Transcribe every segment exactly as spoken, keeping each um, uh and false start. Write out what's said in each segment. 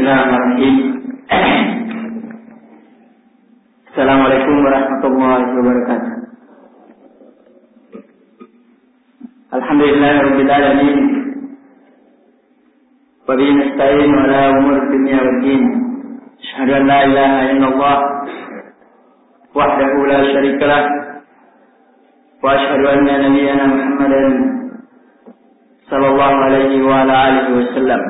Bismillahirrahmanirrahim. Assalamualaikum warahmatullahi wabarakatuh. Alhamdulillahirabbil alamin. Wa bihi nasta'in ala umuri dunya waddin. Asyhadu an la ilaha illallah wahdahu la syarika lah. Wa asyhadu anna nabiyyana Muhammadan sallallahu alaihi wa ala alihi wasallam.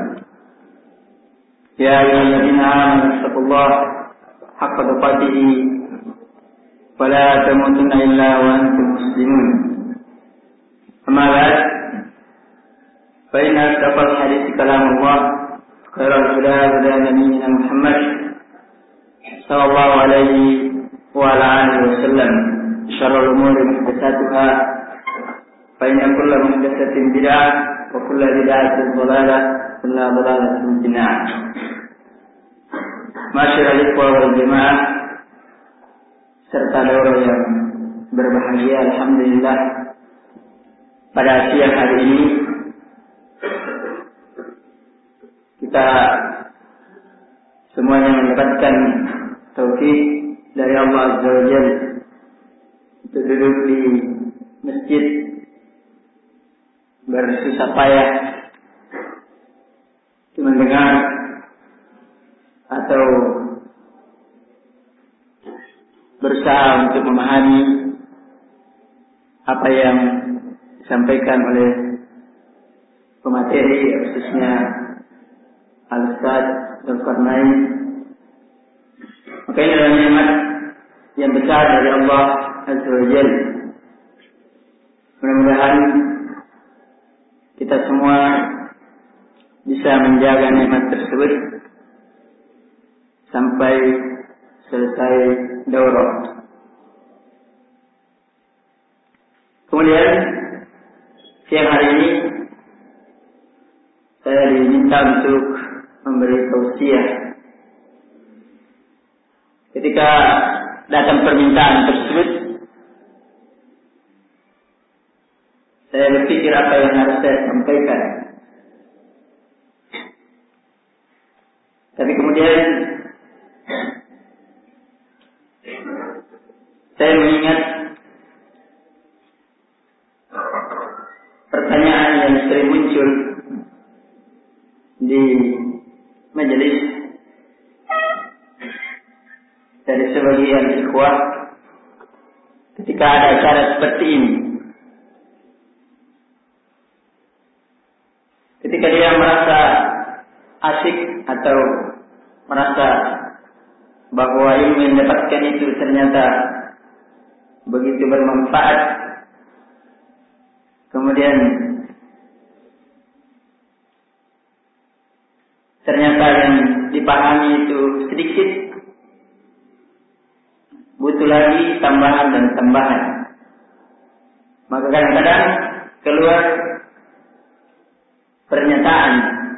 Ya ayyuhalladzina amanu taqullaha haqqa tuqatih wa la tamutunna illa wa antum muslimun. Amma ba'd, fa inna asdaqal hadithi kalamullah, khairal huda huda nabiyyina Muhammad sallallahu alaihi wa ala alihi wasallam. Syarrul umuri muhdatsatuha, fa inna kulla muhdatsatin bid'ah wa kulla bid'atin dhalalah, kulla dhalalatin finnar. Masyarul ikhwah wal jamaah serta daurah yang berbahagia, alhamdulillah, pada siang hari ini kita semuanya mendapatkan taufik dari Allah Azza wa Jalla untuk duduk di masjid bersusah payah mendengar atau berusaha untuk memahami apa yang disampaikan oleh pemateri, khususnya Al-Ustaz Dzulkarnain. Maka ini adalah nikmat yang besar dari Allah Azza wa Jalla. Mudah-mudahan kita semua bisa menjaga nikmat tersebut sampai selesai daurah. Kemudian siang hari ini saya diminta untuk memberi tausiah. Ketika datang permintaan tersebut, saya berpikir apa yang harus saya sampaikan. Tapi kemudian saya mengingat pertanyaan yang sering muncul di majelis dari sebagian ikhwah ketika ada acara seperti ini. Ketika dia merasa asyik atau merasa bahwa ilmu yang didapatkan itu ternyata begitu bermanfaat, kemudian ternyata yang dipahami itu sedikit, butuh lagi tambahan dan tambahan, maka kadang-kadang keluar pernyataan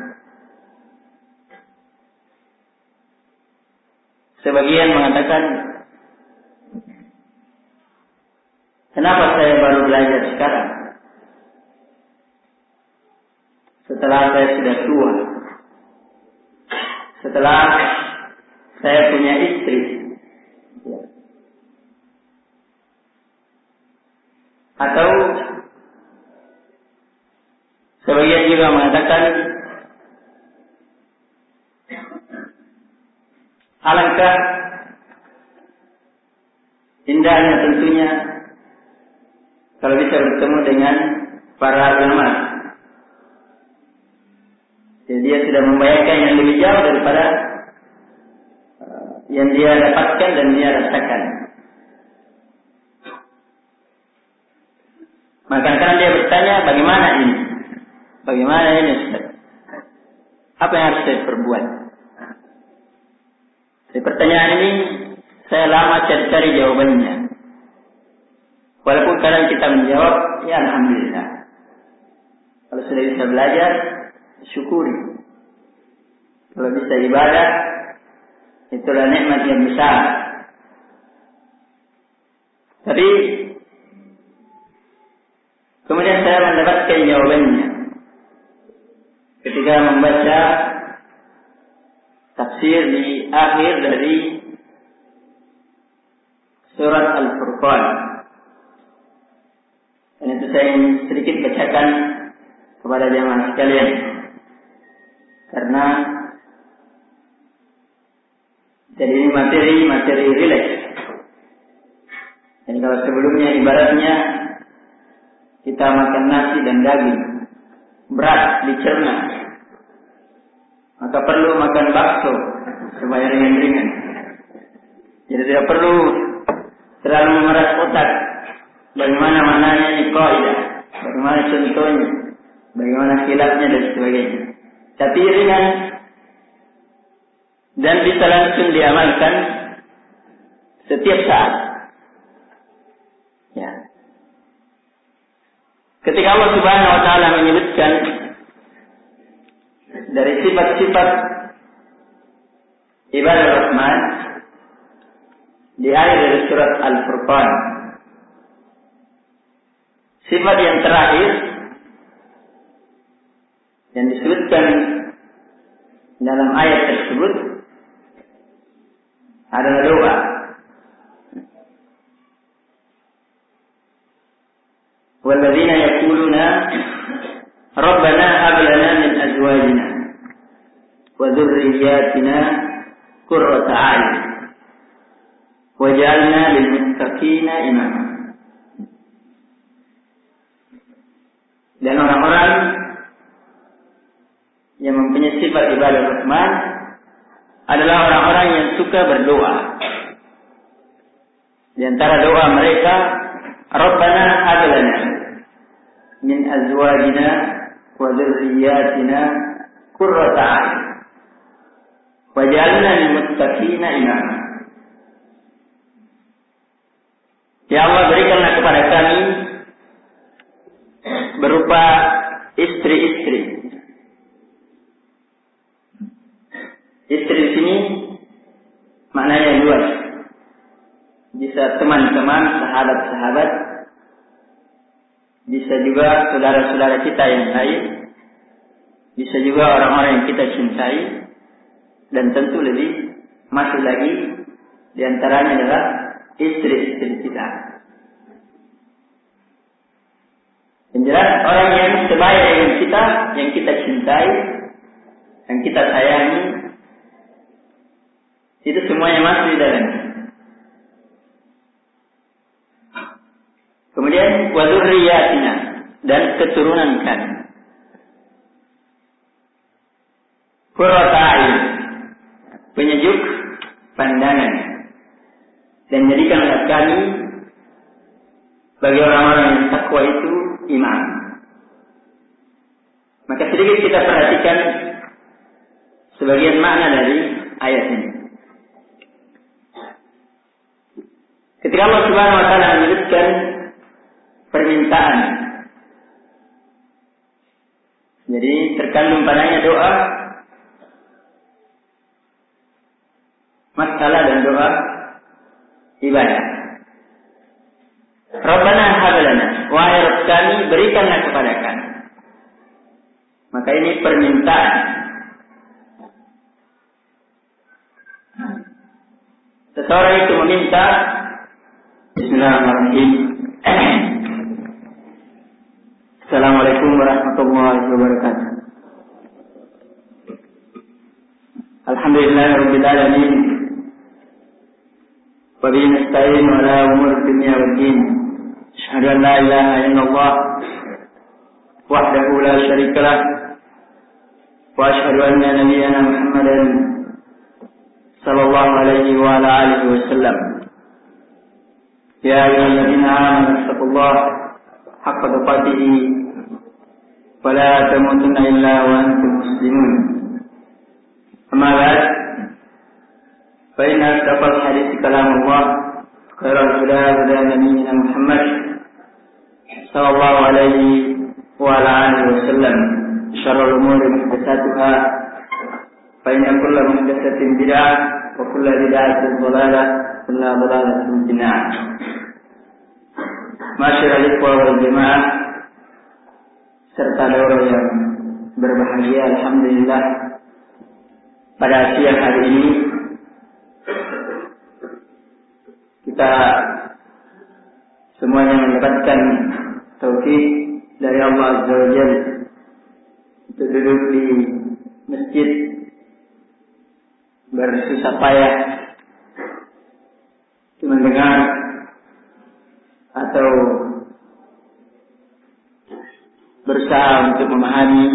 sebagian mengatakan, kenapa saya baru belajar sekarang? Setelah saya sudah tua, setelah saya punya istri, atau sebagian juga mengatakan, alangkah indahnya tentunya kalau bisa bertemu dengan para ulama. Jadi dia sudah membayangkan yang lebih jauh daripada uh, yang dia dapatkan dan dia rasakan. Maka kadang dia bertanya, bagaimana ini? Bagaimana ini, Ustaz? Apa yang harus saya perbuat? Di pertanyaan ini saya lama cari-cari jawabannya. Walaupun kadang kita menjawab, ya alhamdulillah. Kalau sudah bisa belajar, syukuri. Kalau bisa ibadah, itulah nikmat yang besar. Tapi kemudian saya mendapatkan jawabannya ketika membaca tafsir di akhir dari surat Al-Furqan. Dan itu saya ingin sedikit bacakan kepada jamaah sekalian. Karena jadi ini materi-materi rileks. Dan kalau sebelumnya ibaratnya kita makan nasi dan daging, berat dicerna, maka perlu makan bakso supaya ringan-ringan. Jadi tidak perlu terlalu memeras otak. Bagaimana maknanya ini kaidah, bagaimana contohnya, bagaimana khilafnya dan sebagainya. Tapi ringan dan bisa langsung diamalkan setiap saat. Ya. Ketika Allah Subhanahu wa taala menyebutkan dari sifat-sifat ibadah Rahman di akhir dari surat Al-Furqan, sifat yang terakhir yang disebutkan dalam ayat tersebut adalah doa. وَالَّذِينَ يَقُولُونَ رَبَّنَا هَبْ لَنَا مِنْ أَزْوَاجِنَا وَذُرِّيَّاتِنَا قُرَّةَ أَعْيُنٍ وَاجْعَلْنَا لِلْمُتَّقِينَ إِمَامًا. Dan orang-orang yang mempunyai sifat ibadah Rahman adalah orang-orang yang suka berdoa. Di antara doa mereka, Rabbana hab lana min azwajina wa dzurriyyatina qurrata a'yun waj'alna lil muttaqina imama. Ya Allah, berikanlah kepada kami berupa istri-istri. Istri di sini maknanya luas. Bisa teman-teman, sahabat-sahabat, bisa juga saudara-saudara kita yang lain, bisa juga orang-orang yang kita cintai, dan tentu lebih masuk lagi di antaranya adalah istri-istri kita. Yang jelas orang yang sebaya dengan kita, yang kita cintai, yang kita sayangi, itu semuanya masuk di dalamnya. Kemudian wa dzurriyyatina, dan keturunan kami. Qurrata a'yun, penyejuk pandangan. Dan jadikanlah kami bagi orang-orang yang takwa itu imam. Maka sedikit kita perhatikan sebagian makna dari ayat ini. Ketika Allah Subhanahu wa taala menyebutkan permintaan, jadi terkandung padanya doa, masalah dan doa ibadah. Rabbana hab lana, wahai Rabb kami, berikanlah kepada kami. Maka ini permintaan. Seseorang itu meminta, Bismillahirrahmanirrahim. Assalamualaikum warahmatullahi wabarakatuh. Alhamdulillahirabbil alamin. Wa bihi nasta'in ala umuri dunya waddin. Asyhadu an la ilaha illallah wahdahu la syarika lah wa asyhadu anna nabiyyana Muhammadan sallallahu alaihi wa ala alihi wasallam. Ya ayyuhalladzina amanu taqullaha haqqa tuqatih wa la tamutunna illa wa antum muslimun. Amma ba'd, fa inna asdaqal hadithi kalamullah, khairal huda huda nabiyyina Muhammad sallallahu alaihi wa ala alihi wasallam. Syarrul umuri muhdatsatuha, fa inna kulla muhdatsatin bid'ah wa kulla bid'atin dhalalah, kulla dhalalatin finnar. Masyaallah ikhwah wal jamaah serta daurah yang berbahagia, alhamdulillah pada siang hari ini kita semuanya mendapatkan taufik dari Allah Azza wa Jalla untuk duduk di masjid bersusah payah mendengar atau berusaha untuk memahami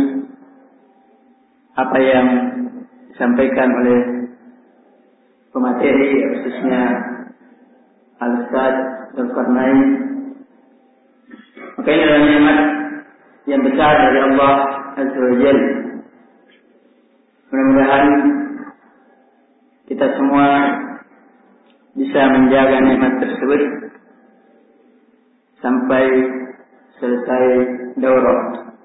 apa yang disampaikan oleh pemateri, khususnya Al-Ustaz Dzulkarnain. Maka ini adalah nikmat yang besar dari Allah Azza wa Jalla. Mudah-mudahan kita semua bisa menjaga nikmat tersebut sampai selesai daurah.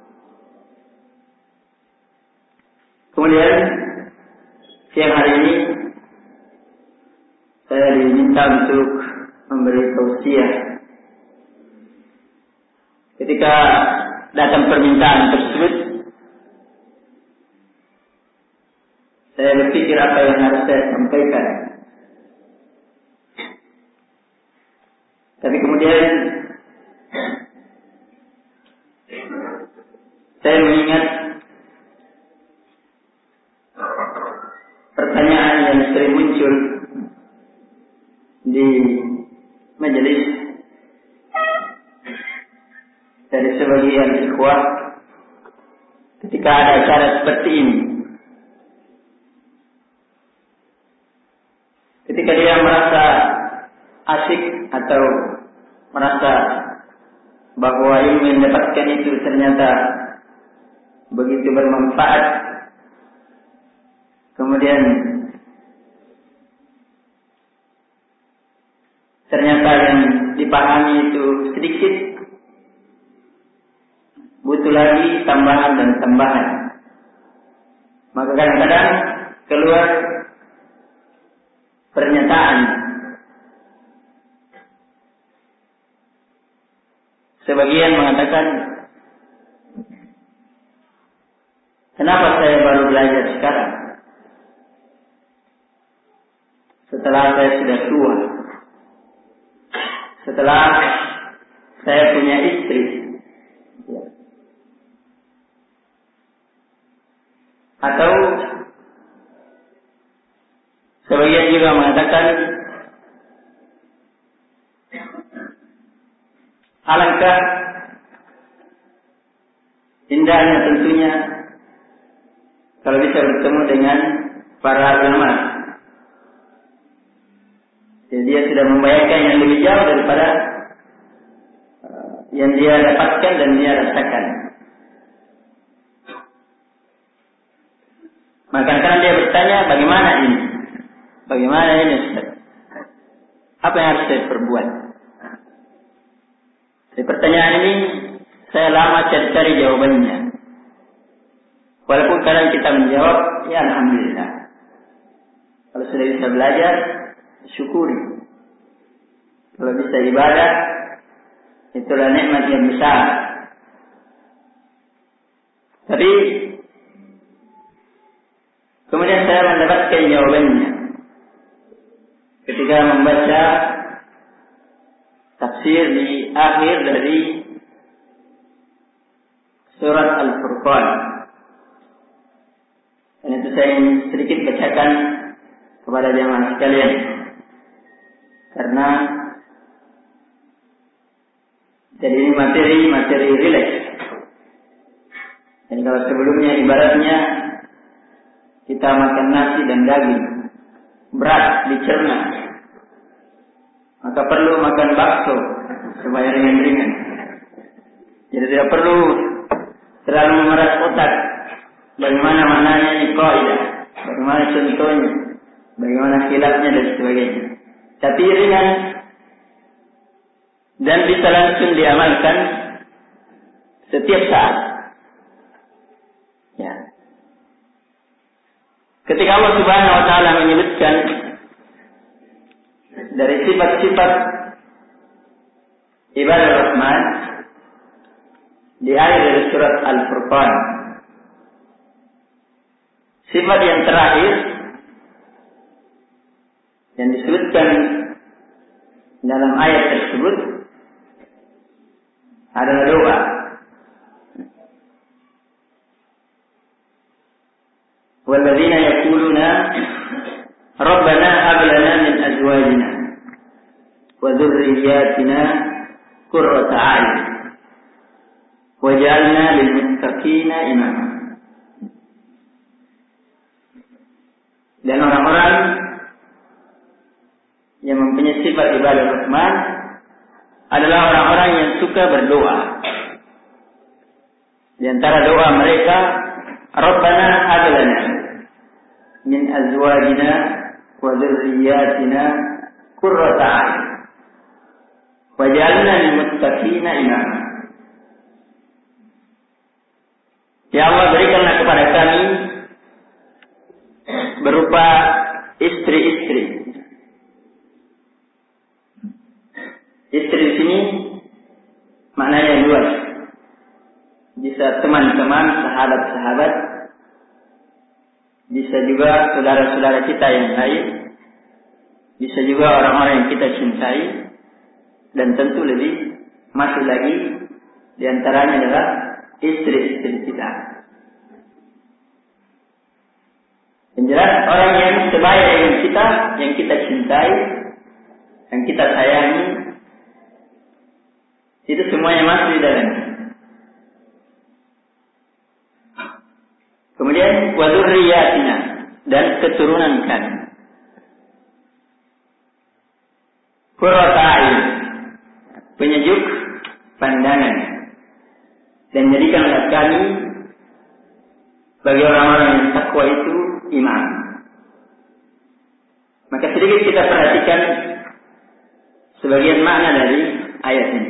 Kemudian siang hari ini saya diminta untuk memberi tausiah. Ketika datang permintaan tersebut, saya berpikir apa yang harus saya sampaikan. Tapi kemudian saya mengingat pertanyaan yang sering muncul di majelis dari sebagian ikhwah ketika ada acara seperti ini. Ketika dia merasa asyik atau merasa bahwa ilmu yang didapatkan itu ternyata begitu bermanfaat, kemudian ternyata yang dipahami itu sedikit, butuh lagi tambahan dan tambahan, maka kadang-kadang keluar pernyataan sebagian mengatakan, kenapa saya baru belajar sekarang? Setelah saya sudah tua, setelah saya punya istri, atau sebagian juga mengatakan, alangkah indahnya tentunya kalau bisa bertemu dengan para ulama. Jadi dia sudah membayangkan yang lebih jauh daripada uh, yang dia dapatkan dan dia rasakan. Maka kadang dia bertanya, bagaimana ini? Bagaimana ini, Ustaz? Apa yang harus saya perbuat? Dari pertanyaan ini saya lama cari-cari jawabannya. Walaupun kadang kita menjawab, ya alhamdulillah. Kalau sudah bisa belajar, syukuri. Kalau bisa ibadah, itulah nikmat yang besar. Tapi kemudian saya mendapatkan jawabannya ketika membaca tafsir di akhir dari surat Al-Furqan. Dan itu saya ingin sedikit bacakan kepada jamaah sekalian, karena jadi ini materi-materi rileks. Jadi kalau sebelumnya ibaratnya kita makan nasi dan daging, berat dicerna, maka perlu makan bakso supaya ringan-ringan. Jadi tidak perlu terlalu memeras otak. Bagaimana maknanya ini kaidah, bagaimana contohnya, bagaimana khilafnya dan sebagainya. Tapi ringan dan bisa langsung diamalkan setiap saat. Ya. Ketika Allah Subhanahu wa taala menyebutkan dari sifat-sifat ibadah Rahman di akhir dari surat Al-Furqan, sifat yang terakhir yang disebutkan dalam ayat tersebut adalah doa. Walladzina yaquluna Rabbana hab lana min azwajina wa dhurriyyatina qurrata a'yun waj'alna lil muttaqina imama. Dan orang-orang yang mempunyai sifat ibadah Rahman adalah orang-orang yang suka berdoa. Di antara doa mereka, Rabbana hab lana min azwajina wa dhurriyyatina qurrata a'yun waj'alna lil muttaqina imama. Ya Allah, berikanlah kepada kami berupa istri-istri. Istri di sini maknanya luas. Bisa teman-teman, sahabat-sahabat, bisa juga saudara-saudara kita yang lain, bisa juga orang-orang yang kita cintai, dan tentu lebih masuk lagi di antaranya adalah istri-istri kita. Yang jelas orang yang sebaik dengan kita, yang kita cintai, yang kita sayangi, itu semuanya masuk di dalamnya. Kemudian wa dzurriyyatina, dan keturunan kami. Qurrata a'yun, penyejuk pandangan. Dan jadikanlah kami bagi orang-orang yang takwa itu imam. Maka sedikit kita perhatikan sebagian makna dari ayat ini.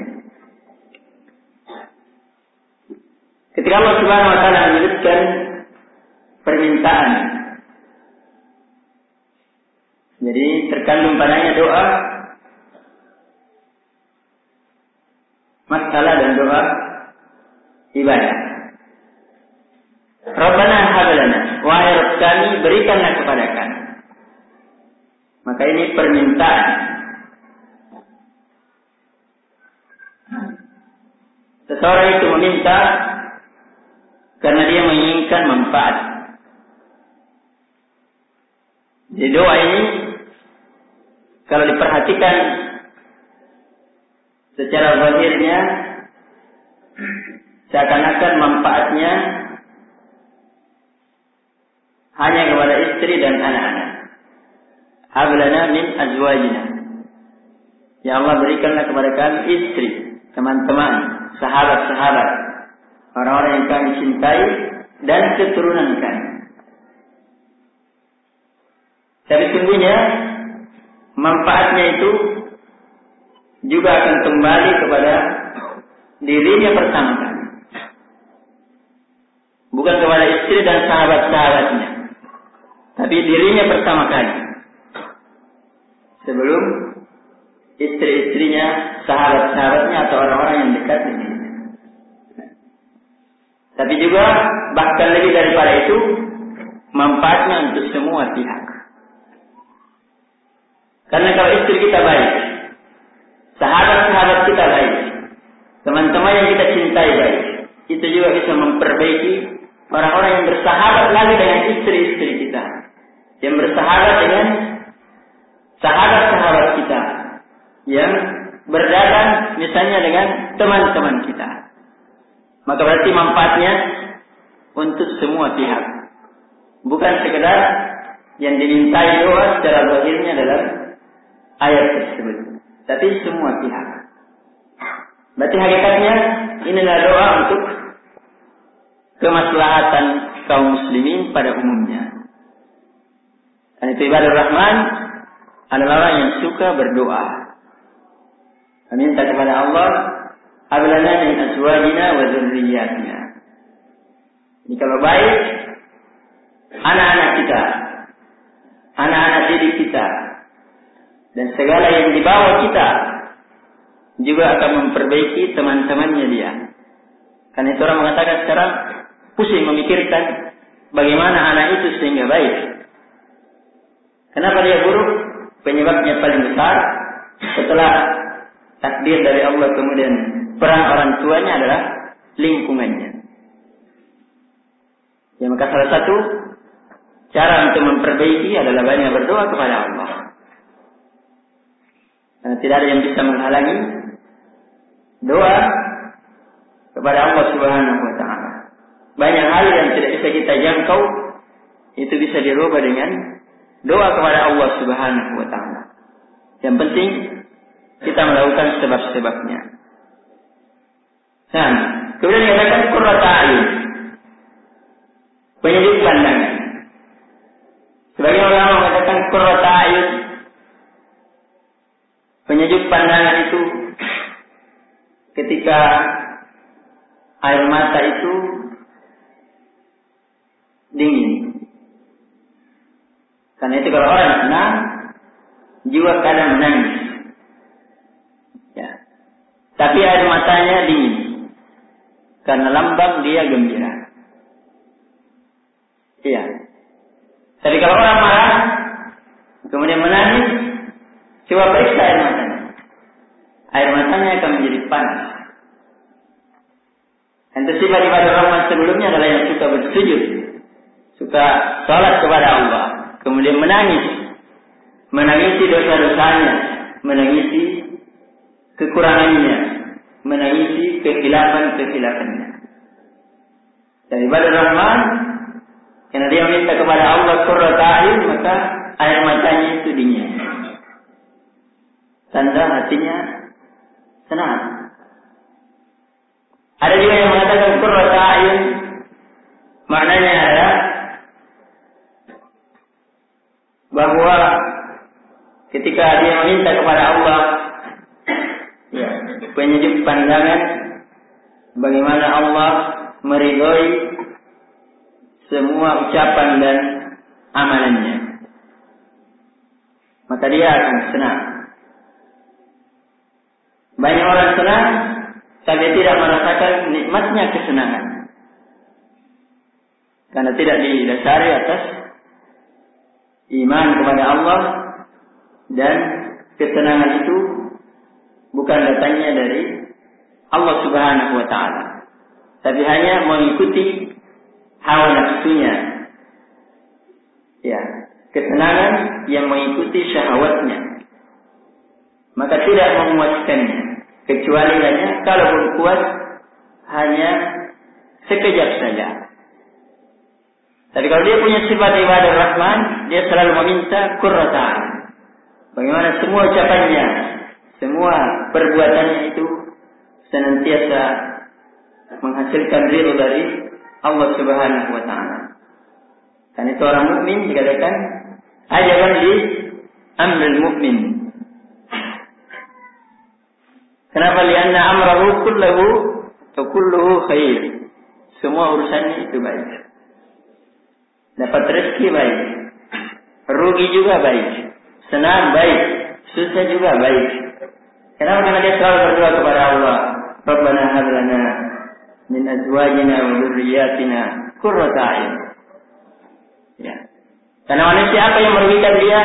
Ketika Allah Subhanahu wa taala menyebutkan permintaan, jadi terkandung padanya doa, masalah dan doa ibadah. Rabbana hab lana, wahai Rabb kami, berikanlah kepada kami. Maka ini permintaan. Seseorang itu meminta karena dia menginginkan manfaat. Di doa ini, kalau diperhatikan secara zahirnya, seakan-akan manfaatnya hanya kepada istri dan anak-anak. Hab lana min azwajina, ya Allah, berikanlah kepada kami istri, teman-teman, sahabat-sahabat, orang-orang yang kami cintai, dan keturunan kami. Tapi sungguhnya manfaatnya itu juga akan kembali kepada dirinya pertama kali, bukan kepada istri dan sahabat-sahabatnya, tapi dirinya pertama kali, sebelum istri-istrinya, sahabat-sahabatnya, atau orang-orang yang dekat dengannya. Tapi juga bahkan lebih daripada itu, manfaatnya untuk semua pihak. Karena kalau istri kita baik, sahabat-sahabat kita baik, teman-teman yang kita cintai baik, itu juga bisa memperbaiki orang-orang yang bersahabat lagi dengan istri-istri kita, yang bersahabat dengan sahabat-sahabat kita, yang berdagang misalnya dengan teman-teman kita. Maka berarti manfaatnya untuk semua pihak, bukan sekedar yang dimintai doa secara zahirnya dalam ayat tersebut, tapi semua pihak. Berarti hakikatnya inilah doa untuk kemaslahatan kaum muslimin pada umumnya. Dan itu ibadah Rahman adalah orang yang suka berdoa, meminta kepada Allah, hab lana min azwajina wa dzurriyyatina. Ini kalau baik, anak-anak kita, anak-anak didik kita, dan segala yang dibawa kita juga akan memperbaiki teman-temannya dia. Karena itu orang mengatakan sekarang pusing memikirkan bagaimana anak itu sehingga baik. Kenapa dia buruk? Penyebab penyebabnya paling besar setelah takdir dari Allah kemudian peran orang tuanya adalah lingkungannya. Ya, maka salah satu cara untuk memperbaiki adalah banyak berdoa kepada Allah. Karena tidak ada yang bisa menghalangi doa kepada Allah Subhanahu wa taala. Banyak hal yang tidak bisa kita jangkau itu bisa dirubah dengan doa kepada Allah Subhanahu wa taala. Yang penting kita melakukan sebab-sebabnya. Nah, kemudian dikatakan qurrata a'yun, penyejuk pandangan. Sebagian ulama mengatakan qurrata a'yun, penyejuk pandangan itu ketika air mata itu dingin. Karena itu kalau orang senang, jiwa kadang menangis. Ya. Tapi air matanya dingin. Karena lambang dia gembira. Iya. Tapi kalau orang marah, kemudian menangis, coba periksa air matanya. Air matanya akan menjadi panas. Dan sifat ibadah rahmat sebelumnya adalah yang suka bersujud, suka salat kepada Allah, kemudian menangis, menangisi dosa-dosanya, menangisi kekurangannya, menangisi kekhilafan-kekhilafan. Dan ibadah rahmat, karena dia minta kepada Allah qurrata a'yun, maka air matanya itu dingin. Tanda hatinya senang. Ada juga yang mengatakan qurrata a'yun maknanya adalah bahwa ketika dia meminta kepada Allah, ya, penyejuk pandangan bagaimana Allah meridhoi semua ucapan dan amalannya, maka dia akan senang. Banyak orang senang tapi tidak merasakan nikmatnya kesenangan, karena tidak didasari atas iman kepada Allah, dan kesenangan itu bukan datangnya dari Allah Subhanahu wa taala, tapi hanya mengikuti hawa nafsunya. Ya, kesenangan yang mengikuti syahwatnya, maka tidak memuaskannya, kecuali hanya kalaupun puas hanya sekejap saja. Tapi kalau dia punya sifat ibadah Rahman, dia selalu meminta qurrata a'yun. Bagaimana semua ucapannya, semua perbuatannya itu senantiasa menghasilkan ridho dari Allah Subhanahu wa taala. Karena itu orang mukmin dikatakan ajaban li amrul mukmin. Kenapa? Lianna amrahu kulluhu wa kulluhu khair. Semua urusannya itu baik. Dapat rezeki baik, rugi juga baik, senang baik, susah juga baik. Kenapa? Karena dia selalu berdoa kepada Allah, Rabbana hab lana min azwajina wa dzurriyyatina qurrata a'yun. Ya. Karena manusia apa yang merugikan dia?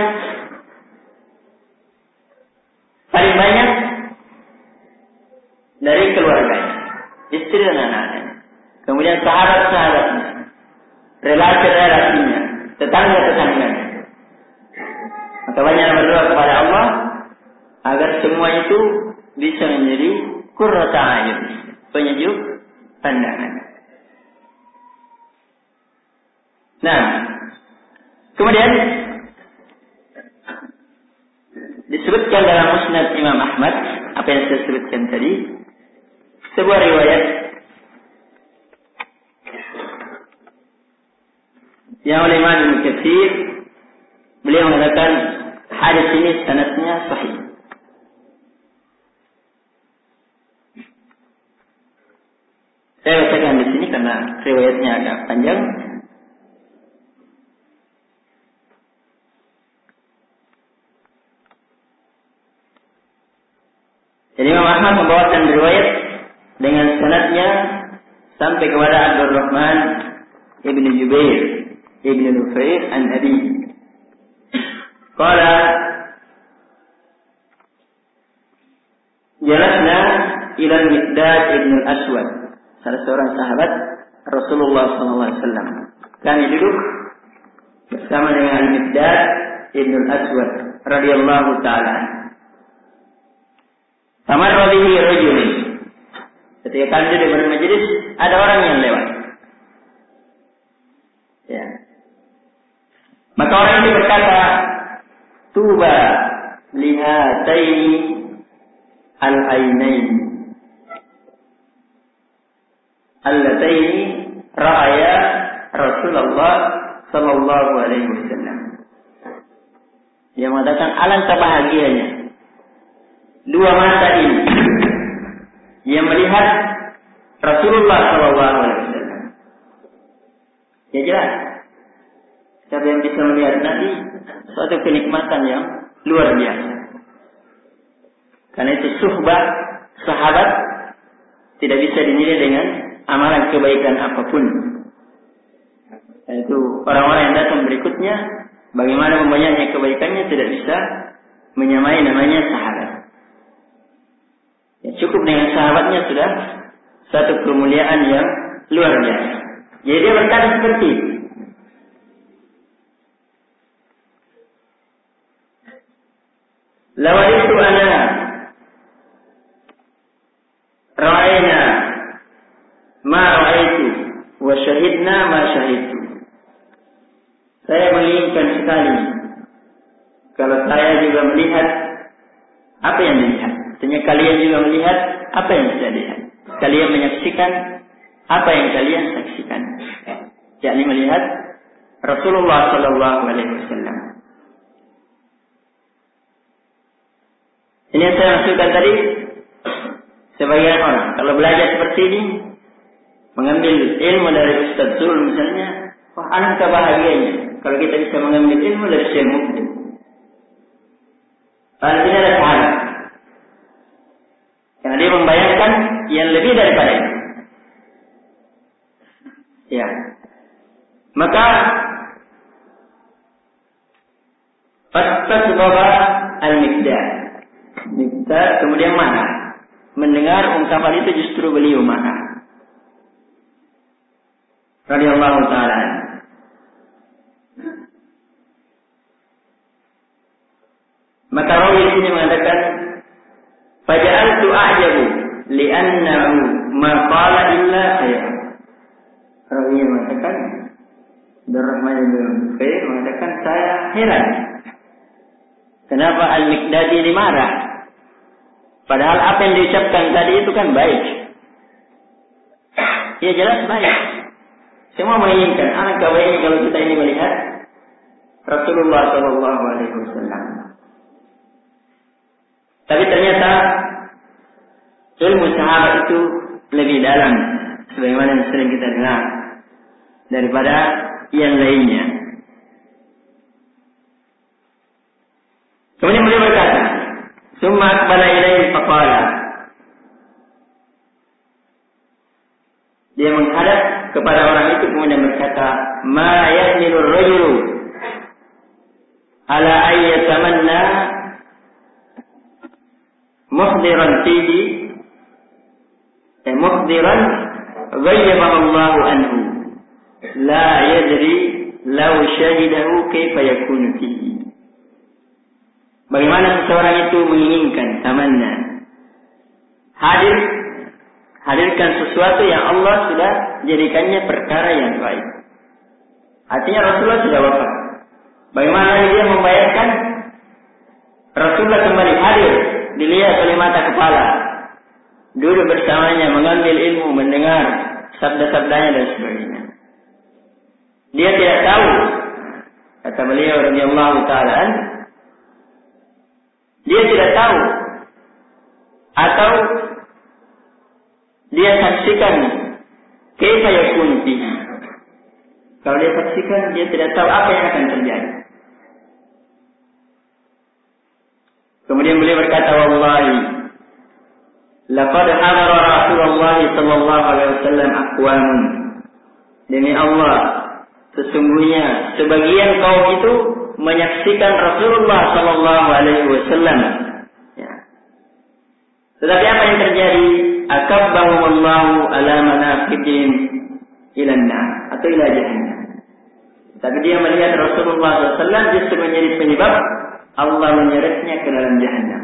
Paling banyak dari keluarganya, istri dan anak-anaknya, kemudian sahabat-sahabatnya, relasi-relasinya, tetangga-tetangganya. Maka banyak berdoa kepada Allah agar semua itu bisa menjadi qurrata a'yun, penyejuk pandangan. Nah, kemudian disebutkan dalam Musnad Imam Ahmad, apa yang saya sebutkan tadi, sebuah riwayat yang oleh Imam Ibnu Katsir, beliau mengatakan hadis ini sanadnya sahih. Saya bacakan di sini karena riwayatnya agak panjang. Jadi Imam Ahmad membawakan riwayat dengan sanadnya sampai kepada Abdurrahman ibn Jubair ibn Nufair an Abi. Qala ila Miqdad ibn al-Aswad, salah seorang sahabat Rasulullah sallallahu alaihi wasallam. Kami duduk bersama dengan Miqdad ibn al-Aswad radhiyallahu taala. Famarra bihi rajul. Ketika kami duduk bermajlis, ada orang yang lewat. Ya. Maka orang itu berkata, "Tuba lihataini al-ainain allataini ra'aya Rasulullah sallallahu alaihi wasallam." Dia mengatakan, alangkah bahagianya dua mata ini yang melihat Rasulullah sallallahu alaihi wasallam. Ya jelas, siapa yang bisa melihat Nabi, suatu kenikmatan yang luar biasa. Karena itu suhbah sahabat tidak bisa dinilai dengan amalan kebaikan apapun. Itu orang-orang yang datang berikutnya, bagaimana banyaknya kebaikannya tidak bisa menyamai namanya sahabat. Ya, cukup dengan sahabatnya sudah satu kemuliaan yang luar biasa. Jadi dia berkata seperti itu. Lawaitu ana ra'ayna ma ra'aitu wa syahidna ma syahidtu. Saya menginginkan sekali kalau saya juga melihat apa yang dilihat. Artinya kalian juga melihat apa yang saya lihat. Kalian menyaksikan apa yang kalian saksikan. Yakni melihat Rasulullah sallallahu alaihi wasallam. Ini yang saya maksudkan tadi. Sebagian orang kalau belajar seperti ini, mengambil ilmu dari Ustaz Zul misalnya, wah alangkah bahagianya kalau kita bisa mengambil ilmu dari Syekh Mukmin. Kalau tidak ada sahabat, karena dia membayangkan yang lebih daripada itu. Ya, maka fastasbaba al-Miqdad. Miqdad kemudian marah. Mendengar ungkapan itu justru beliau marah. Radhiyallahu ta'ala. Maka rawi di sini mengatakan, "Faja'altu a'jabu li'annahu ma qala illa khairan." Rawi mengatakan, Abdurrahman bin Khair mengatakan, saya heran. Kenapa Al-Miqdad ini marah? Padahal apa yang diucapkan tadi itu kan baik. Ya jelas baik. Semua menginginkan. Alangkah baiknya kalau kita ini melihat Rasulullah sallallahu alaihi wasallam. Tapi ternyata ilmu sahabat itu lebih dalam, sebagaimana yang sering kita dengar, daripada yang lainnya. Kemudian beliau berkata, "Summa aqbala ilaihi faqala." Dia menghadap kepada orang itu kemudian berkata, "Ma yahmilu ar-rajulu ala ay yatamanna muhdiran fihi eh muhdiran ghayyabahu Allah anhu la yadri law shahidahu kaifa yakunu fihi." Bagaimana seseorang itu menginginkan tamanna hadir hadirkan sesuatu yang Allah sudah jadikannya perkara yang baik. Artinya Rasulullah sudah wafat. Bagaimana dia membayangkan Rasulullah kembali hadir, dilihat oleh mata kepala, duduk bersamanya, mengambil ilmu, mendengar sabda-sabdanya dan sebagainya. Dia tidak tahu, kata beliau radhiyallahu ta'ala, dia tidak tahu atau dia saksikan kaifa yakun fihi. Kalau dia saksikan, dia tidak tahu apa yang akan terjadi. Kemudian beliau berkata, "Wallahi laqad hadara Rasulullah sallallahu alaihi wasallam aqwamun." Demi Allah, sesungguhnya sebagian kaum itu menyaksikan Rasulullah sallallahu alaihi wasallam. Ya. Tetapi apa yang terjadi? Akabbahumullahu ala manaqibihim ila an-nar atau ila jahannam. Tapi dia melihat Rasulullah shallallahu alaihi wasallam justru menjadi penyebab Allah menyeretnya ke dalam jahannam.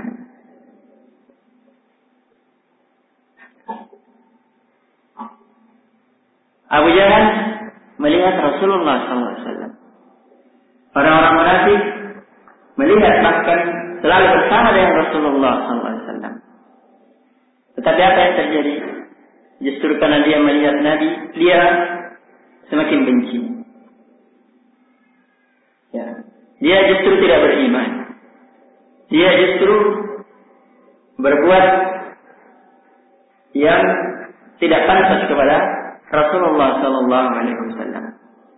Abu Jahal melihat Rasulullah shallallahu alaihi wasallam. Orang-orang munafik melihat bahkan selalu bersama dengan Rasulullah shallallahu alaihi wasallam. Tetapi apa yang terjadi? Justru karena dia melihat Nabi, dia semakin benci. Ya. Dia justru tidak beriman. Dia justru berbuat yang tidak pantas kepada Rasulullah Sallallahu Alaihi Wasallam.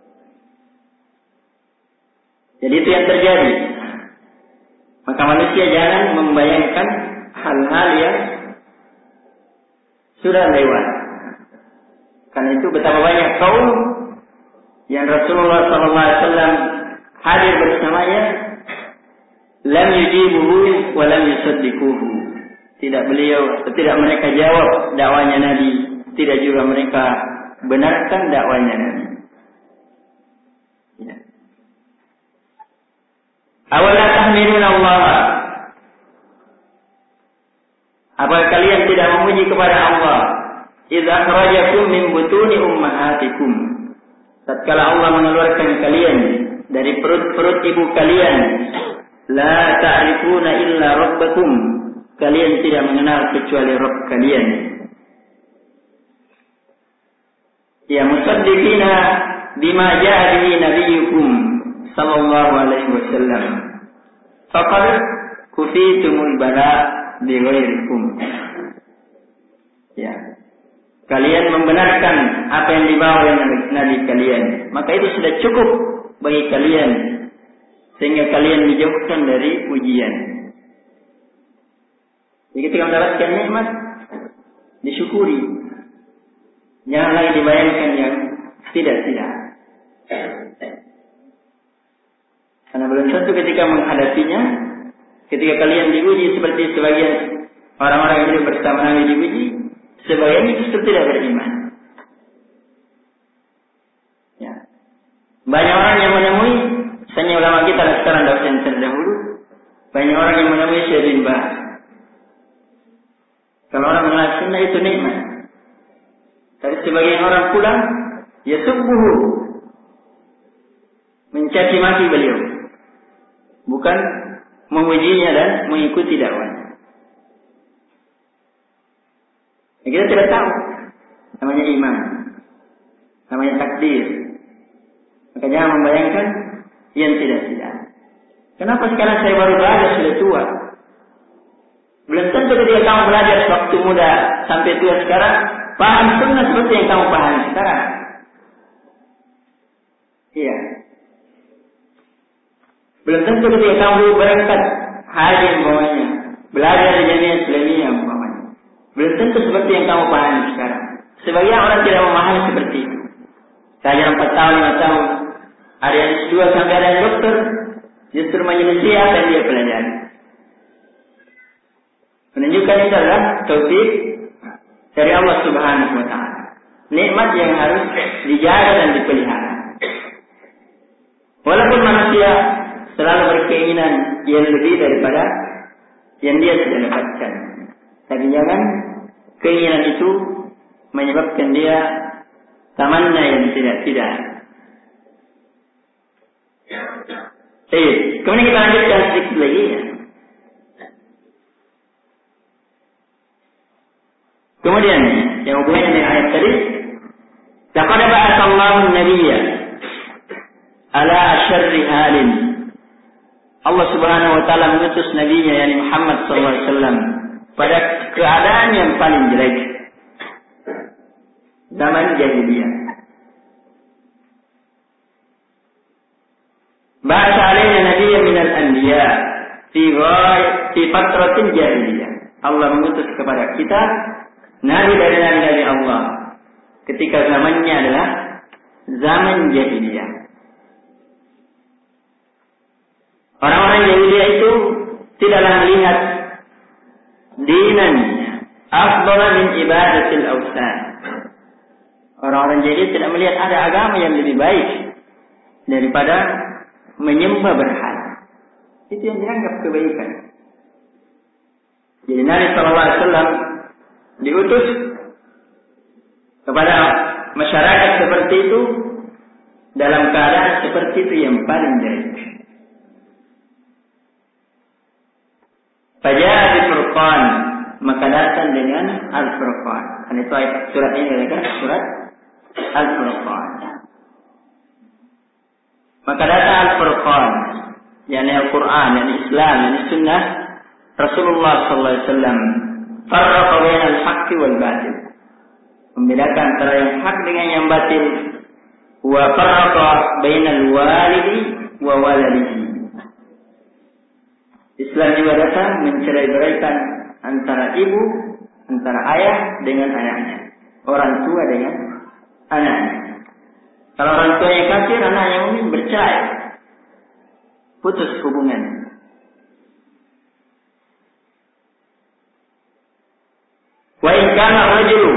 Jadi itu yang terjadi. Maka manusia jangan membayangkan hal-hal yang sudah lewat. Karena itu betapa banyak kaum yang Rasulullah Sallallahu Alaihi Wasallam hadir bersamanya, lam yujibuhu wa lam yusaddiquhu. Tidak beliau, tidak mereka jawab dakwanya Nabi, tidak juga mereka benarkan dakwanya Nabi. Ya. Awala tahmiduna Allah. Apakah kalian tidak memuji kepada Allah? Idza akhrajakum min butuni ummahatikum. Tatkala Allah mengeluarkan kalian dari perut-perut ibu kalian, la ta'rifuna illa rabbakum. Kalian tidak mengenal kecuali Rabb kalian. Ya musaddiqina bima ja'a bihi nabiyyukum sallallahu alaihi wasallam. Faqad kufitumul bala bi ghairikum. Ya. Kalian membenarkan apa yang dibawa oleh Nabi kalian, maka itu sudah cukup bagi kalian sehingga kalian dijauhkan dari ujian. Jadi ketika mendapatkan nikmat disyukuri, jangan lagi dibayangkan yang tidak-tidak. Karena belum tentu ketika menghadapinya, ketika kalian diuji seperti sebagian orang-orang yang hidup bersama Nabi diuji, sebagian justru tidak beriman. Ya. Banyak orang yang menemui, misalnya ulama kita sekarang dosen terdahulu, banyak orang yang menemui Syekh bin Baz. Kalau orang mengenal sunnah itu nikmat. Tapi sebagian orang pulang, ya subbuhu, mencaci maki beliau, bukan memujinya dan mengikuti dakwahnya. Ya, kita tidak tahu namanya iman, namanya takdir. Maka jangan membayangkan yang tidak-tidak. Kenapa sekarang saya baru belajar sudah tua? Belum tentu ketika kamu belajar waktu muda sampai tua sekarang paham sunnah seperti yang kamu pahami sekarang. Iya. Belum tentu ketika kamu berangkat haji umpamanya, belajar di Jamiah Islamiyah umpamanya, belum tentu seperti yang kamu pahami sekarang. Sebagian orang tidak memahami seperti itu. Saya empat tahun, lima tahun, ada yang S dua sampai ada yang dokter, justru menyelisih apa yang dia pelajari. Menunjukkan itu adalah taufik dari Allah Subhanahu wa Ta'ala. Nikmat yang harus dijaga dan dipelihara. Walaupun manusia selalu berkeinginan yang lebih daripada yang dia sudah dapatkan, tapi jangan keinginan itu menyebabkan dia tamanna yang tidak-tidak. Baik, kemudian kita lanjutkan sedikit lagi ya. Kemudian yang hubungannya dengan ayat tadi, laqad ba'atha Allahu an-nabiyya ala asyarri halin. Allah Subhanahu wa taala mengutus nabinya yakni Muhammad sallallahu alaihi wasallam pada keadaan yang paling jelek. Zaman jahiliyah. Ba'atha alaina nabiyyan minal anbiya fi ghayat fi fatratin jahiliyah. Allah mengutus kepada kita nabi dari nabi Allah ketika zamannya adalah zaman jahiliyah. Orang-orang jahiliyah itu tidaklah melihat dinannya, afdala min ibadatil awsan. Orang-orang jahiliyah tidak melihat ada agama yang lebih baik daripada menyembah berhala. Itu yang dianggap kebaikan. Jadi Nabi sallallahu alaihi wasallam diutus kepada masyarakat seperti itu dalam keadaan seperti itu yang paling baik. Faja'a bil-Furqan, maka datang dengan Al-Furqan. Karena itu ayat surat ini adalah surat Al-Furqan. Maka datang Al-Furqan, yakni Al-Quran, yakni Islam, yakni Sunnah Rasulullah sallallahu alaihi wasallam. Farraqa bainal haqqi wal batil. Membedakan antara yang hak dengan yang batil. Wa farraqa bainal walidi wa waladihi. Islam juga datang mencerai-beraikan antara ibu, antara ayah dengan anaknya, orang tua dengan anaknya. Kalau orang tua yang kafir, anak yang mukmin bercerai, putus hubungan. Wa in kana rajulu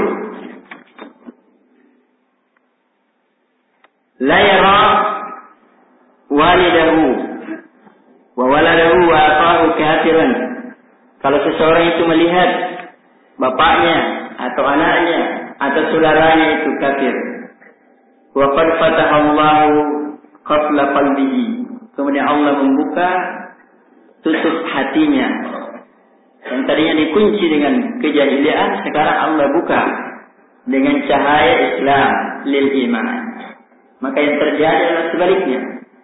la yara walidahu wa waladahu wa atahu kafiran. Kalau seseorang itu melihat bapaknya atau anaknya atau saudaranya itu kafir, wa qad fataha Allahu qafla qalbihi, kemudian Allah membuka tutup hatinya. Yang tadinya dikunci dengan kejahiliaan, sekarang Allah buka dengan cahaya Islam, lil iman. Maka yang terjadi adalah sebaliknya.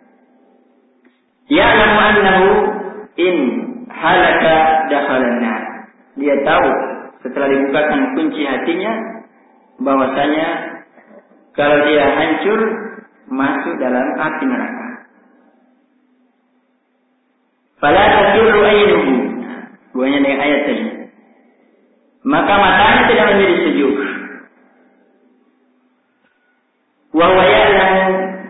Ya'lamu annahu in halaka dakhalan nar. Dia tahu setelah dibukakan kunci hatinya bahwasanya kalau dia hancur masuk dalam api neraka. Fala tasirru aynuhu, buahnya dengan ayat tadi. Maka matanya tidak menjadi sejuk. Wa huwa ya'lamu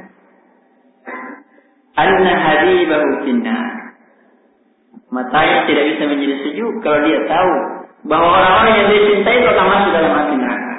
anna habibahu finnar. Matanya tidak bisa menjadi sejuk kalau dia tahu bahwa orang-orang yang dia cintai itu akan masuk dalam api neraka.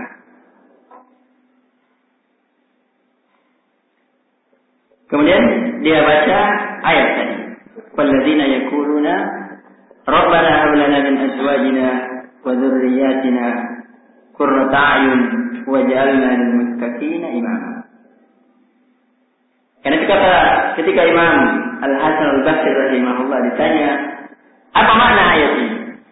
Kemudian dia baca ayat tadi. Walladzina yaquluna Rabbana hab lana min azwajina wa dhurriyyatina qurrata a'yun waj'alna lil muttaqina imama. Karena itu kata ketika Imam Al-Hasan Al-Basri rahimahullah ditanya, apa makna ayat ini?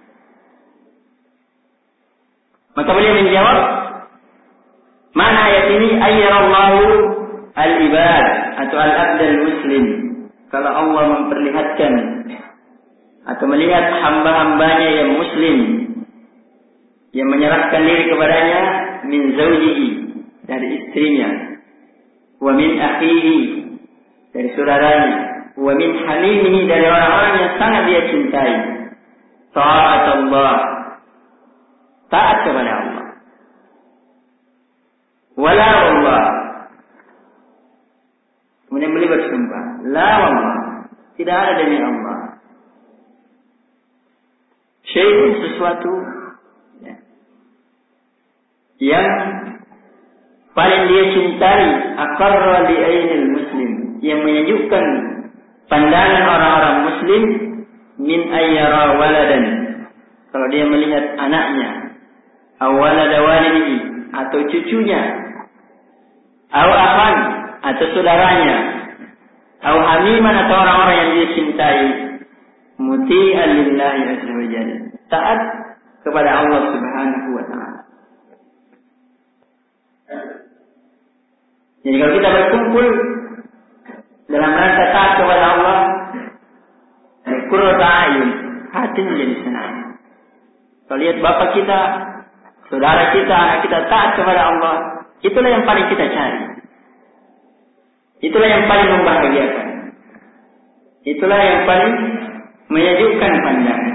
Maka beliau menjawab, makna ayat ini ayyarallahu al-ibad atau al-abd al-muslim. Kalau Allah memperlihatkan atau melihat hamba-hambanya yang muslim, yang menyerahkan diri kepadanya, min zawjihi, dari istrinya, wa min akhihi, dari saudaranya, wa min halimihi, dari orang-orang yang sangat dia cintai, ta'at Allah, taat kepada Allah, wala Allah. Kemudian beliau bersumpah, la Allah, tidak ada demi Allah. Syai'un, sesuatu ya, yang paling dia cintai, aqarra li ainil muslim, yang menyejukkan pandangan orang-orang muslim, min ayyara waladan, kalau dia melihat anaknya, aw walada walidihi, atau cucunya, aw akhan, atau saudaranya, aw hamiman, atau orang-orang yang dia cintai, muti'an lillahi azza wa jalla, taat kepada Allah subhanahu wa ta'ala. Jadi kalau kita berkumpul dalam rangka taat kepada Allah, qurrata a'yun, hati menjadi senang. Kalau lihat bapak kita, saudara kita, anak kita taat kepada Allah, itulah yang paling kita cari. Itulah yang paling membahagiakan. Itulah yang paling menyejukkan pandangan.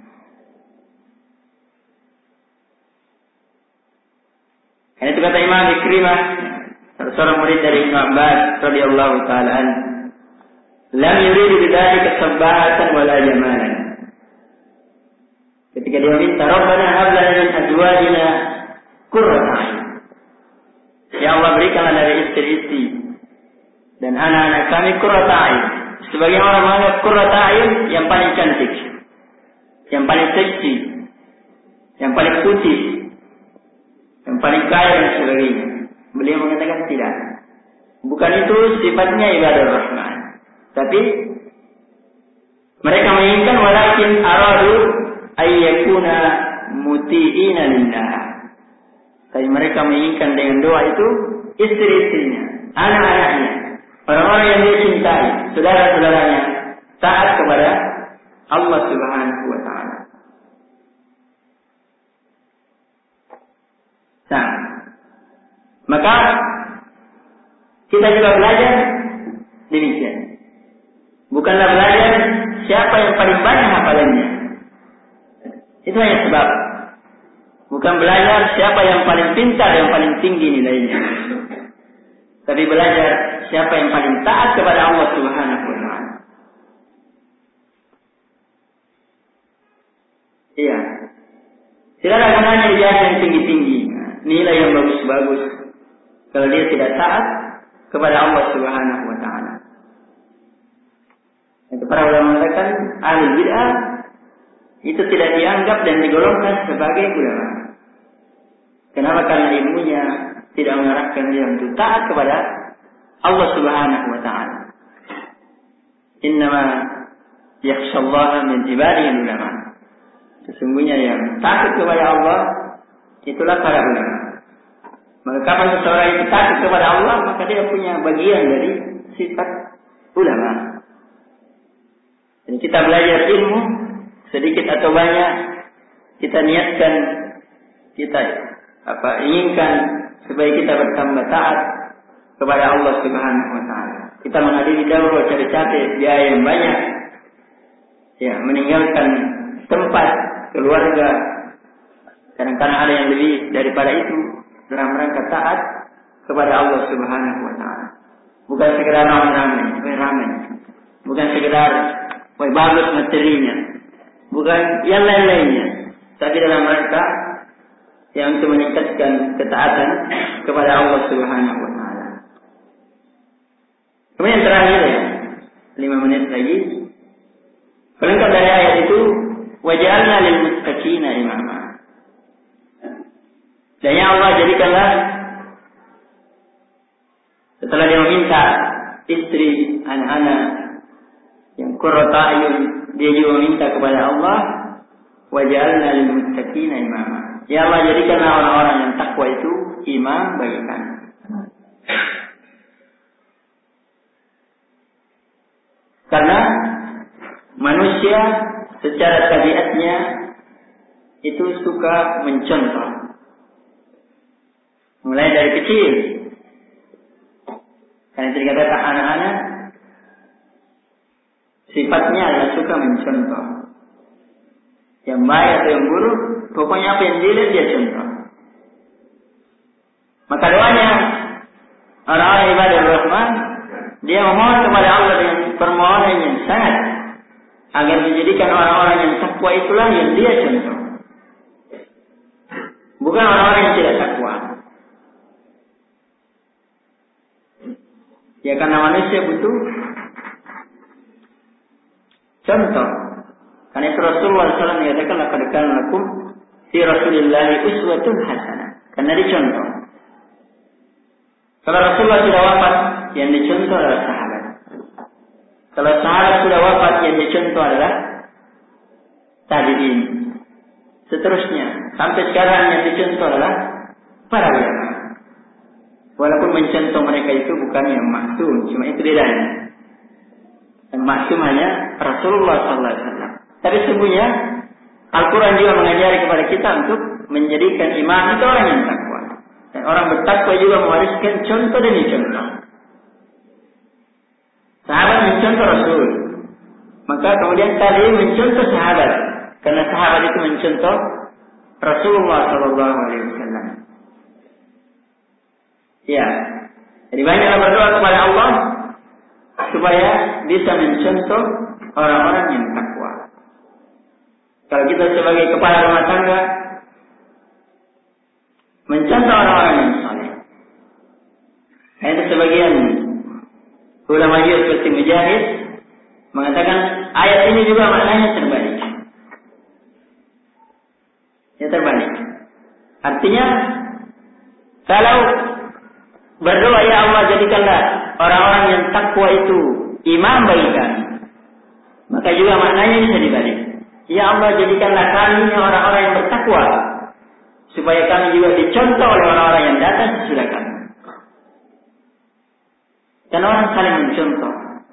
Karena itu kata Imam Ikrimah, seorang murid dari Ibnu Abbas radhiyallahu taala an, lam yurid bidzalika sabbahatan wala jamalan. Ketika dia minta, Rabbana hab lana min azwajina qurrata a'yun. Ya Allah, berikanlah dari istri-istri dan anak-anak kami qurrata a'yun. Sebagian orang menganggap qurrata a'yun yang paling cantik, yang paling seksi, yang paling putih, yang paling kaya dan sebagainya. Beliau mengatakan tidak. Bukan itu sifatnya ibadah Rahman. Tapi mereka menginginkan walakin aradu ayyakuna muti'ina lillah. Tapi mereka menginginkan dengan doa itu istri-istrinya, anak-anaknya, orang-orang yang dia cintai, saudara-saudaranya taat kepada Allah Subhanahu wa taala. Nah, maka kita juga belajar demikian. Bukanlah belajar siapa yang paling banyak hafalannya. Itu hanya sebab. Bukan belajar siapa yang paling pintar, yang paling tinggi nilainya. Tapi belajar siapa yang paling taat kepada Allah Subhanahu wa taala. Iya. Tidak ada gunanya ijazah yang tinggi-tinggi, nilai yang bagus-bagus, kalau dia tidak taat kepada Allah Subhanahu wa taala. Itu para ulama mengatakan ahli bid'ah itu tidak dianggap dan digolongkan sebagai ulama. Kenapa? Karena ilmunya tidak mengarahkan dia untuk taat kepada Allah Subhanahu wa taala. Innama yakhshallaha min ibadihi ulama. Sesungguhnya yang takut kepada Allah itulah para ulama. Maka kapan seseorang itu takut kepada Allah, maka dia punya bagian dari sifat ulama. Dan kita belajar ilmu sedikit atau banyak, kita niatkan, kita apa inginkan supaya kita bertambah taat kepada Allah Subhanahu wa taala. Kita menghadiri daurah capek-capek biaya yang banyak, ya meninggalkan tempat, keluarga, kadang-kadang ada yang lebih daripada itu dalam rangka taat kepada Allah Subhanahu wa taala. Bukan sekedar ramai-ramai, ramai. Bukan sekedar wah bagus materinya. Bukan yang lain-lainnya. Tapi dalam rangka yang untuk meningkatkan ketaatan kepada Allah Subhanahu wa taala. Kemudian terakhir ya, lima menit lagi. Pelengkap dari ayat itu, waj'alna lil muttaqina imama. Dan ya Allah jadikanlah, setelah dia meminta istri, anak-anak yang qurrata a'yun, dia juga meminta kepada Allah, waj'alna lil muttaqina imama. Ya Allah jadikanlah orang-orang yang takwa itu imam bagi kami. Karena manusia secara tabiatnya itu suka mencontoh. Mulai dari kecil. Karena itu dikatakan anak-anak sifatnya adalah suka mencontoh. Yang baik atau yang buruk, pokoknya apa yang dilihat dia contoh. Maka doanya orang-orang ibadah Rahman, dia memohon kepada Allah dengan permohonan yang sangat agar menjadikan orang-orang yang takwa itulah yang dia contoh. Bukan orang-orang yang tidak takwa. Ya karena manusia butuh contoh. Karena itu Rasulullah shallallahu alaihi wasallam mengatakan laqad kana lakum fi Rasulillahi uswatun hasanah. Karena dicontoh. Kalau Rasulullah sudah wafat, yang dicontoh adalah sahabat. Kalau sahabat sudah wafat, yang dicontoh adalah tabi'in. Seterusnya, sampai sekarang yang dicontoh adalah para ulama. Walaupun mencontoh mereka itu bukan yang maksum, cuma itu bedanya. Yang maksum hanya Rasulullah shallallahu alaihi wasallam. Tapi sesungguhnya Al-Quran juga mengajari kepada kita untuk menjadikan imam itu orang yang takwa. Dan orang bertakwa juga mewariskan contoh demi contoh. Sahabat mencontoh Rasul, maka kemudian tabi'in mencontoh sahabat, karena sahabat itu mencontoh Rasulullah Shallallahu Alaihi Wasallam. Ya, jadi banyaklah berdoa kepada Allah supaya bisa mencontoh orang-orang yang takwa. Kalau Kalau kita sebagai kepala rumah tangga mencontoh orang-orang yang saleh. Nah, itu sebagian ulama juga seperti Mujahid mengatakan ayat ini juga maknanya terbalik. Ya terbalik. Artinya kalau berdoa ya Allah jadikanlah orang-orang yang takwa itu imam bagi kami, maka juga maknanya bisa dibalik. Ya Allah jadikanlah kami orang-orang yang bertakwa, supaya kami juga dicontoh oleh orang-orang yang datang sesudah kami. Dan orang saling mencontoh.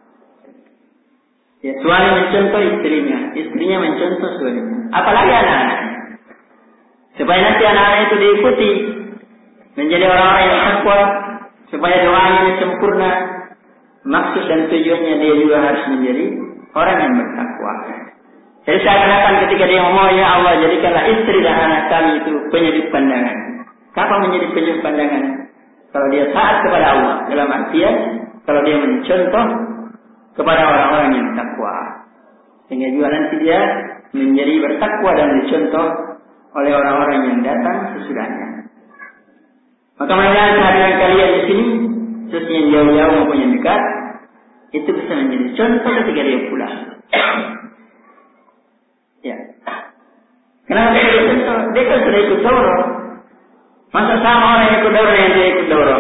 Ya, suami mencontoh istrinya, istrinya mencontoh suaminya, apalagi anak-anaknya. Supaya nanti anak-anak itu diikuti menjadi orang-orang yang takwa, supaya doanya sempurna. Maksud dan tujuannya dia juga harus menjadi orang yang bertakwa. Jadi seakan-akan ketika dia ngomong, ya Allah jadikanlah istri dan anak kami itu penyejuk pandangan. Kapan menjadi penyejuk pandangan? Kalau dia taat kepada Allah, dalam artian kalau dia mencontoh kepada orang-orang yang takwa, sehingga juga nanti dia menjadi bertakwa dan dicontoh oleh orang-orang yang datang sesudahnya. Maka mudah-mudahan kehadiran kalian di sini, khususnya yang jauh-jauh maupun yang dekat, itu bisa menjadi contoh ketika dia pulang. Ya. Kenapa dia contoh? Dia kan sudah ikut daurah. Masa sama orang yang ikut daurah yang dia ikut daurah?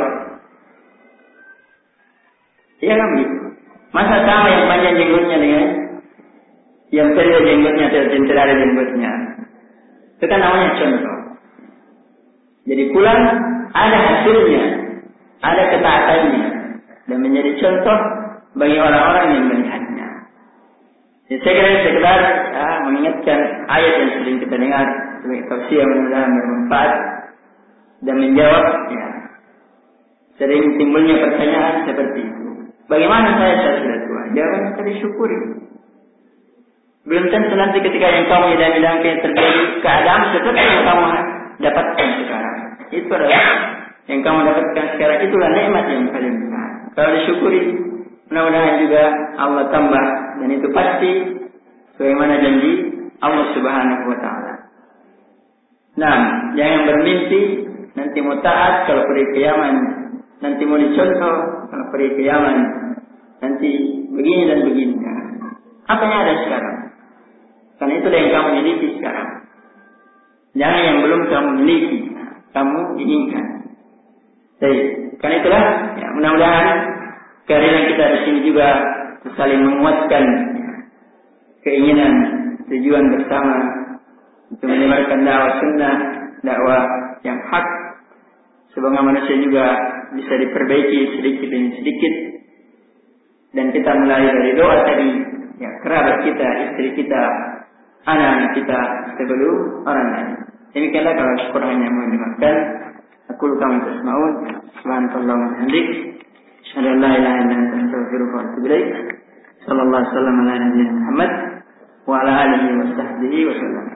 Iya kan begitu? Masa sama yang panjang jenggotnya dengan yang pendek jenggotnya atau tidak ada jenggotnya? Itu kan namanya contoh. Jadi pulang ada hasilnya, ada ketaatannya, dan menjadi contoh bagi orang-orang yang melihatnya. Jadi saya kira sekedar ya, mengingatkan ayat yang sering kita dengar sebagai tafsir yang mudah-mudahan bermanfaat dan menjawab. Ya, sering timbulnya pertanyaan seperti itu. Bagaimana saya saya sudah tua? Jawabannya tadi syukuri. Belum tentu nanti ketika yang kamu idam-idamkan terjadi keadaan seperti yang kamu dapatkan sekarang. Itu adalah yang kamu dapatkan sekarang, itulah nikmat yang paling besar. Kalau disyukuri, mudah-mudahan juga Allah tambah, dan itu pasti sebagaimana janji Allah Subhanahu wa taala. Nah, jangan bermimpi nanti mau taat kalau pergi kiamat, nanti mau dicontoh kalau pergi kiamat, nanti begini dan begini. Apa yang ada sekarang? Karena itulah yang kamu miliki sekarang. Jangan yang belum kamu miliki, kamu inginkan. Jadi, karena itulah, ya, mudah-mudahan kehadiran kita di sini juga saling menguatkan ya, keinginan, tujuan bersama untuk menyebarkan dakwah sunnah, dakwah yang hak, semoga manusia juga bisa diperbaiki sedikit demi sedikit, dan kita mulai dari doa tadi, ya, kerabat kita, istri kita, anak-anak kita sebelum orang lain. Demikianlah kalau kurangnya mau dimaafkan. Aku kamu tasmaun. Subhanallah wa bihamdik. Asyhadu an la ilaha illa anta astaghfiruka wa atubu ilaik. Sallallahu alaihi wasallam ala nabiyyina Muhammad wa ala alihi wa sahbihi wa sallam.